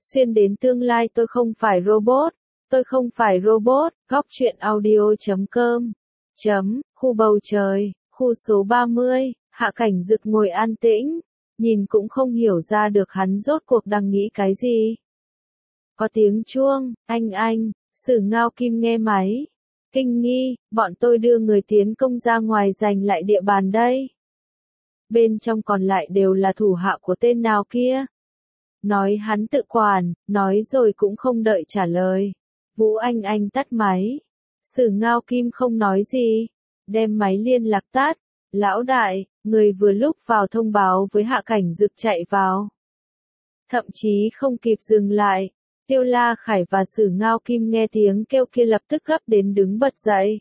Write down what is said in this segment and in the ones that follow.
Xuyên đến tương lai tôi không phải robot. Tôi không phải robot. Góc truyện audio.com. Khu bầu trời, khu số 30, Hạ Cảnh Dực ngồi an tĩnh, nhìn cũng không hiểu ra được hắn rốt cuộc đang nghĩ cái gì. Có tiếng chuông, anh, Sử Ngao Kim nghe máy. Kinh nghi, bọn tôi đưa người tiến công ra ngoài giành lại địa bàn đây. Bên trong còn lại đều là thủ hạ của tên nào kia. Nói hắn tự quản, nói rồi cũng không đợi trả lời. Vũ Anh tắt máy. Sử Ngao Kim không nói gì, đem máy liên lạc tắt. Lão đại, người vừa lúc vào thông báo với Hạ Cảnh Dực chạy vào. Thậm chí không kịp dừng lại, Tiêu La Khải và Sử Ngao Kim nghe tiếng kêu kia lập tức gấp đến đứng bật dậy.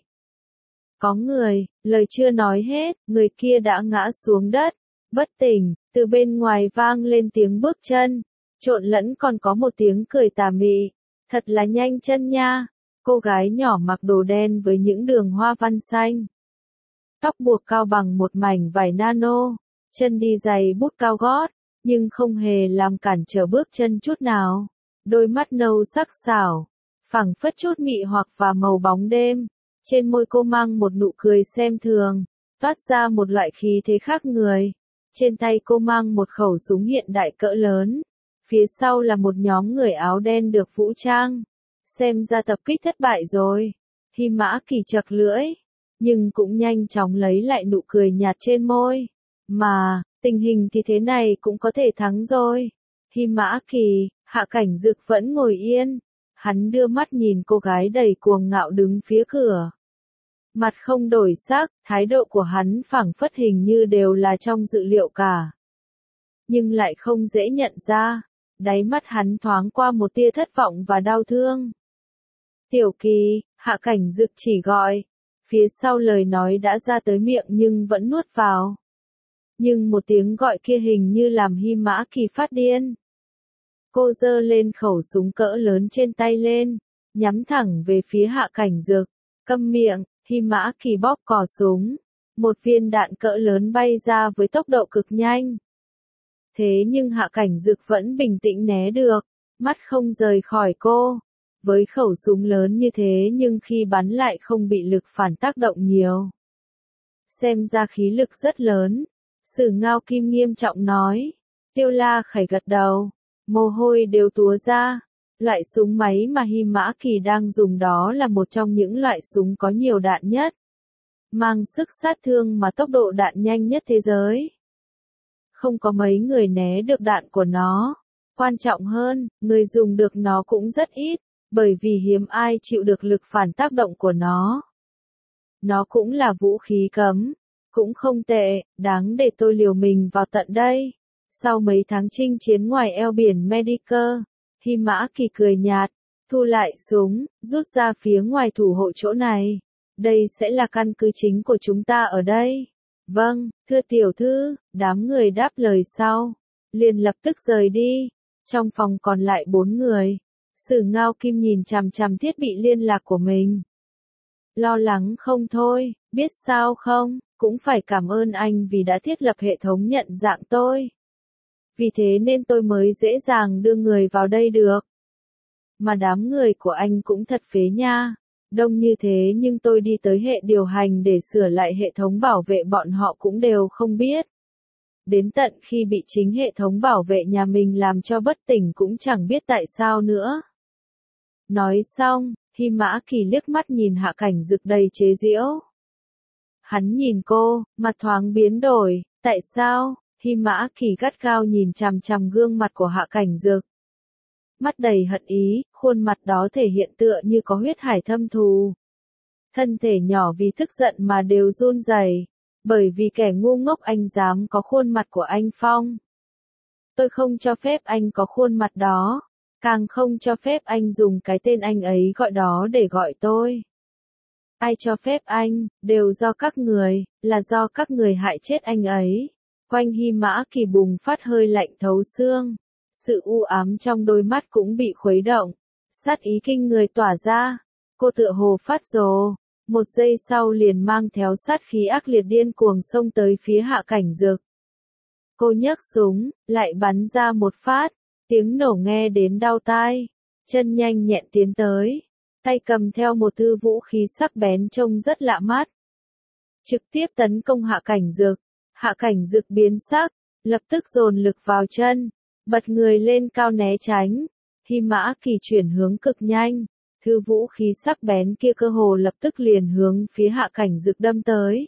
Có người, lời chưa nói hết, người kia đã ngã xuống đất, bất tỉnh, từ bên ngoài vang lên tiếng bước chân, trộn lẫn còn có một tiếng cười tà mị, thật là nhanh chân nha. Cô gái nhỏ mặc đồ đen với những đường hoa văn xanh. Tóc buộc cao bằng một mảnh vải nano, chân đi giày bút cao gót, nhưng không hề làm cản trở bước chân chút nào. Đôi mắt nâu sắc sảo, phảng phất chút mị hoặc và màu bóng đêm. Trên môi cô mang một nụ cười xem thường, toát ra một loại khí thế khác người. Trên tay cô mang một khẩu súng hiện đại cỡ lớn. Phía sau là một nhóm người áo đen được vũ trang. Xem ra tập kích thất bại rồi. Hy Mã Kỳ chật lưỡi, nhưng cũng nhanh chóng lấy lại nụ cười nhạt trên môi. Mà, tình hình thì thế này cũng có thể thắng rồi. Hy Mã Kỳ, Hạ Cảnh Dực vẫn ngồi yên. Hắn đưa mắt nhìn cô gái đầy cuồng ngạo đứng phía cửa. Mặt không đổi sắc, thái độ của hắn phảng phất hình như đều là trong dự liệu cả. Nhưng lại không dễ nhận ra, đáy mắt hắn thoáng qua một tia thất vọng và đau thương. Tiểu Kỳ, Hạ Cảnh Dực chỉ gọi. Phía sau lời nói đã ra tới miệng nhưng vẫn nuốt vào. Nhưng một tiếng gọi kia hình như làm Hy Mã Kỳ phát điên. Cô giơ lên khẩu súng cỡ lớn trên tay lên, nhắm thẳng về phía Hạ Cảnh Dực. Câm miệng, Hy Mã Kỳ bóp cò súng. Một viên đạn cỡ lớn bay ra với tốc độ cực nhanh. Thế nhưng Hạ Cảnh Dực vẫn bình tĩnh né được, mắt không rời khỏi cô. Với khẩu súng lớn như thế nhưng khi bắn lại không bị lực phản tác động nhiều. Xem ra khí lực rất lớn. Sử Ngao Kim nghiêm trọng nói. Tiêu La Khải gật đầu. Mồ hôi đều túa ra. Loại súng máy mà Hy Mã Kỳ đang dùng đó là một trong những loại súng có nhiều đạn nhất. Mang sức sát thương mà tốc độ đạn nhanh nhất thế giới. Không có mấy người né được đạn của nó. Quan trọng hơn, người dùng được nó cũng rất ít. Bởi vì hiếm ai chịu được lực phản tác động của nó. Nó cũng là vũ khí cấm. Cũng không tệ, đáng để tôi liều mình vào tận đây. Sau mấy tháng chinh chiến ngoài eo biển Medicare, Hy Mã Kỳ cười nhạt, thu lại súng, rút ra phía ngoài thủ hộ chỗ này. Đây sẽ là căn cứ chính của chúng ta ở đây. Vâng, thưa tiểu thư, đám người đáp lời sau. Liền lập tức rời đi. Trong phòng còn lại 4 người. Sử Ngao Kim nhìn chằm chằm thiết bị liên lạc của mình. Lo lắng không thôi, biết sao không, cũng phải cảm ơn anh vì đã thiết lập hệ thống nhận dạng tôi. Vì thế nên tôi mới dễ dàng đưa người vào đây được. Mà đám người của anh cũng thật phế nha. Đông như thế nhưng tôi đi tới hệ điều hành để sửa lại hệ thống bảo vệ bọn họ cũng đều không biết. Đến tận khi bị chính hệ thống bảo vệ nhà mình làm cho bất tỉnh cũng chẳng biết tại sao nữa. Nói xong, Hy Mã Kỳ liếc mắt nhìn Hạ Cảnh Dực đầy chế giễu. Hắn nhìn cô, mặt thoáng biến đổi, tại sao? Hy Mã Kỳ gắt gao nhìn chằm chằm gương mặt của Hạ Cảnh Dực. Mắt đầy hận ý, khuôn mặt đó thể hiện tựa như có huyết hải thâm thù. Thân thể nhỏ vì tức giận mà đều run rẩy, bởi vì kẻ ngu ngốc anh dám có khuôn mặt của anh Phong. Tôi không cho phép anh có khuôn mặt đó. Càng không cho phép anh dùng cái tên anh ấy gọi đó để gọi tôi. Ai cho phép anh, đều do các người, là do các người hại chết anh ấy. Quanh Hy Mã Kỳ bùng phát hơi lạnh thấu xương. Sự u ám trong đôi mắt cũng bị khuấy động. Sát ý kinh người tỏa ra. Cô tựa hồ phát rồ. Một giây sau liền mang theo sát khí ác liệt điên cuồng xông tới phía Hạ Cảnh Dực. Cô nhấc súng, lại bắn ra một phát. Tiếng nổ nghe đến đau tai, chân nhanh nhẹn tiến tới, tay cầm theo một thư vũ khí sắc bén trông rất lạ mắt. Trực tiếp tấn công Hạ Cảnh Dực. Hạ Cảnh Dực biến sắc, lập tức dồn lực vào chân, bật người lên cao né tránh. Hy Mã Kỳ chuyển hướng cực nhanh, thư vũ khí sắc bén kia cơ hồ lập tức liền hướng phía Hạ Cảnh Dực đâm tới.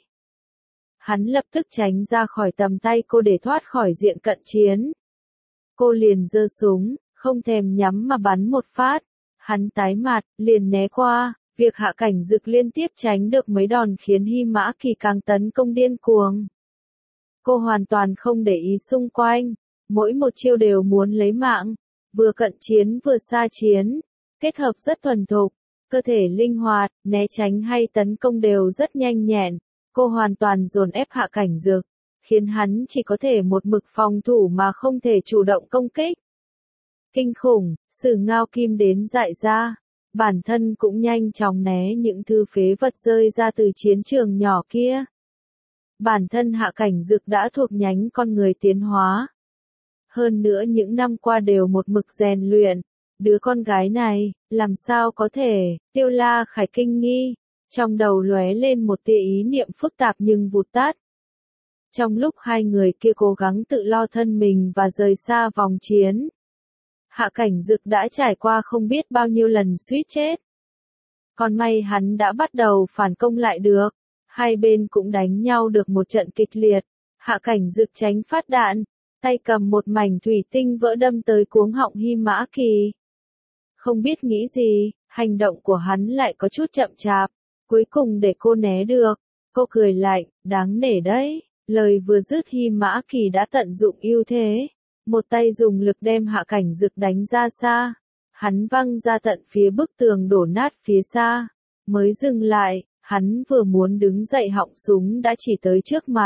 Hắn lập tức tránh ra khỏi tầm tay cô để thoát khỏi diện cận chiến. Cô liền giơ súng, không thèm nhắm mà bắn một phát. Hắn tái mặt, liền né qua. Việc Hạ Cảnh Dực liên tiếp tránh được mấy đòn khiến Hy Mã Kỳ càng tấn công điên cuồng. Cô hoàn toàn không để ý xung quanh, mỗi một chiêu đều muốn lấy mạng, vừa cận chiến vừa xa chiến, kết hợp rất thuần thục, cơ thể linh hoạt, né tránh hay tấn công đều rất nhanh nhẹn. Cô hoàn toàn dồn ép Hạ Cảnh Dực, khiến hắn chỉ có thể một mực phòng thủ mà không thể chủ động công kích. Kinh khủng, Sử Ngao Kim đến dại ra. Bản thân cũng nhanh chóng né những thứ phế vật rơi ra từ chiến trường nhỏ kia. Bản thân Hạ Cảnh Dực đã thuộc nhánh con người tiến hóa. Hơn nữa những năm qua đều một mực rèn luyện. Đứa con gái này, làm sao có thể, Tiêu La Khải kinh nghi. Trong đầu lóe lên một tia ý niệm phức tạp nhưng vụt tắt. Trong lúc hai người kia cố gắng tự lo thân mình và rời xa vòng chiến, Hạ Cảnh Dực đã trải qua không biết bao nhiêu lần suýt chết. Còn may hắn đã bắt đầu phản công lại được. Hai bên cũng đánh nhau được một trận kịch liệt. Hạ Cảnh Dực tránh phát đạn, tay cầm một mảnh thủy tinh vỡ đâm tới cuống họng Hy Mã Kỳ. Không biết nghĩ gì, hành động của hắn lại có chút chậm chạp. Cuối cùng để cô né được. Cô cười lạnh, đáng nể đấy. Lời vừa dứt Hy Mã Kỳ đã tận dụng ưu thế. Một tay dùng lực đem Hạ Cảnh Dực đánh ra xa. Hắn văng ra tận phía bức tường đổ nát phía xa. Mới dừng lại, hắn vừa muốn đứng dậy họng súng đã chỉ tới trước mặt.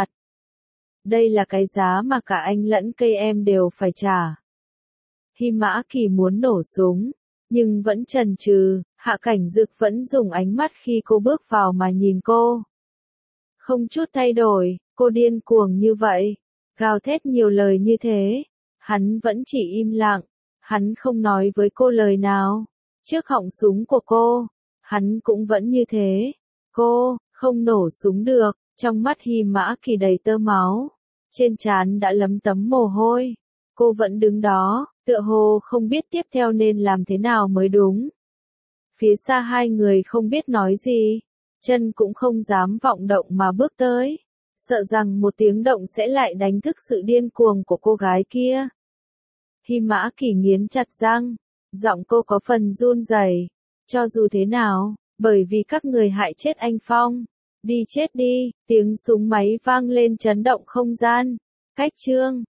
Đây là cái giá mà cả anh lẫn cây em đều phải trả. Hy Mã Kỳ muốn nổ súng, nhưng vẫn chần chừ. Hạ Cảnh Dực vẫn dùng ánh mắt khi cô bước vào mà nhìn cô. Không chút thay đổi, cô điên cuồng như vậy, gào thét nhiều lời như thế. Hắn vẫn chỉ im lặng, hắn không nói với cô lời nào. Trước họng súng của cô, hắn cũng vẫn như thế. Cô, không nổ súng được, trong mắt Hy Mã Kỳ đầy tơ máu. Trên trán đã lấm tấm mồ hôi. Cô vẫn đứng đó, tựa hồ không biết tiếp theo nên làm thế nào mới đúng. Phía xa hai người không biết nói gì, chân cũng không dám vọng động mà bước tới. Sợ rằng một tiếng động sẽ lại đánh thức sự điên cuồng của cô gái kia. Hy Mã Kỳ nghiến chặt răng, giọng cô có phần run rẩy. Cho dù thế nào, bởi vì các người hại chết anh Phong. Đi chết đi, tiếng súng máy vang lên chấn động không gian. Cách chương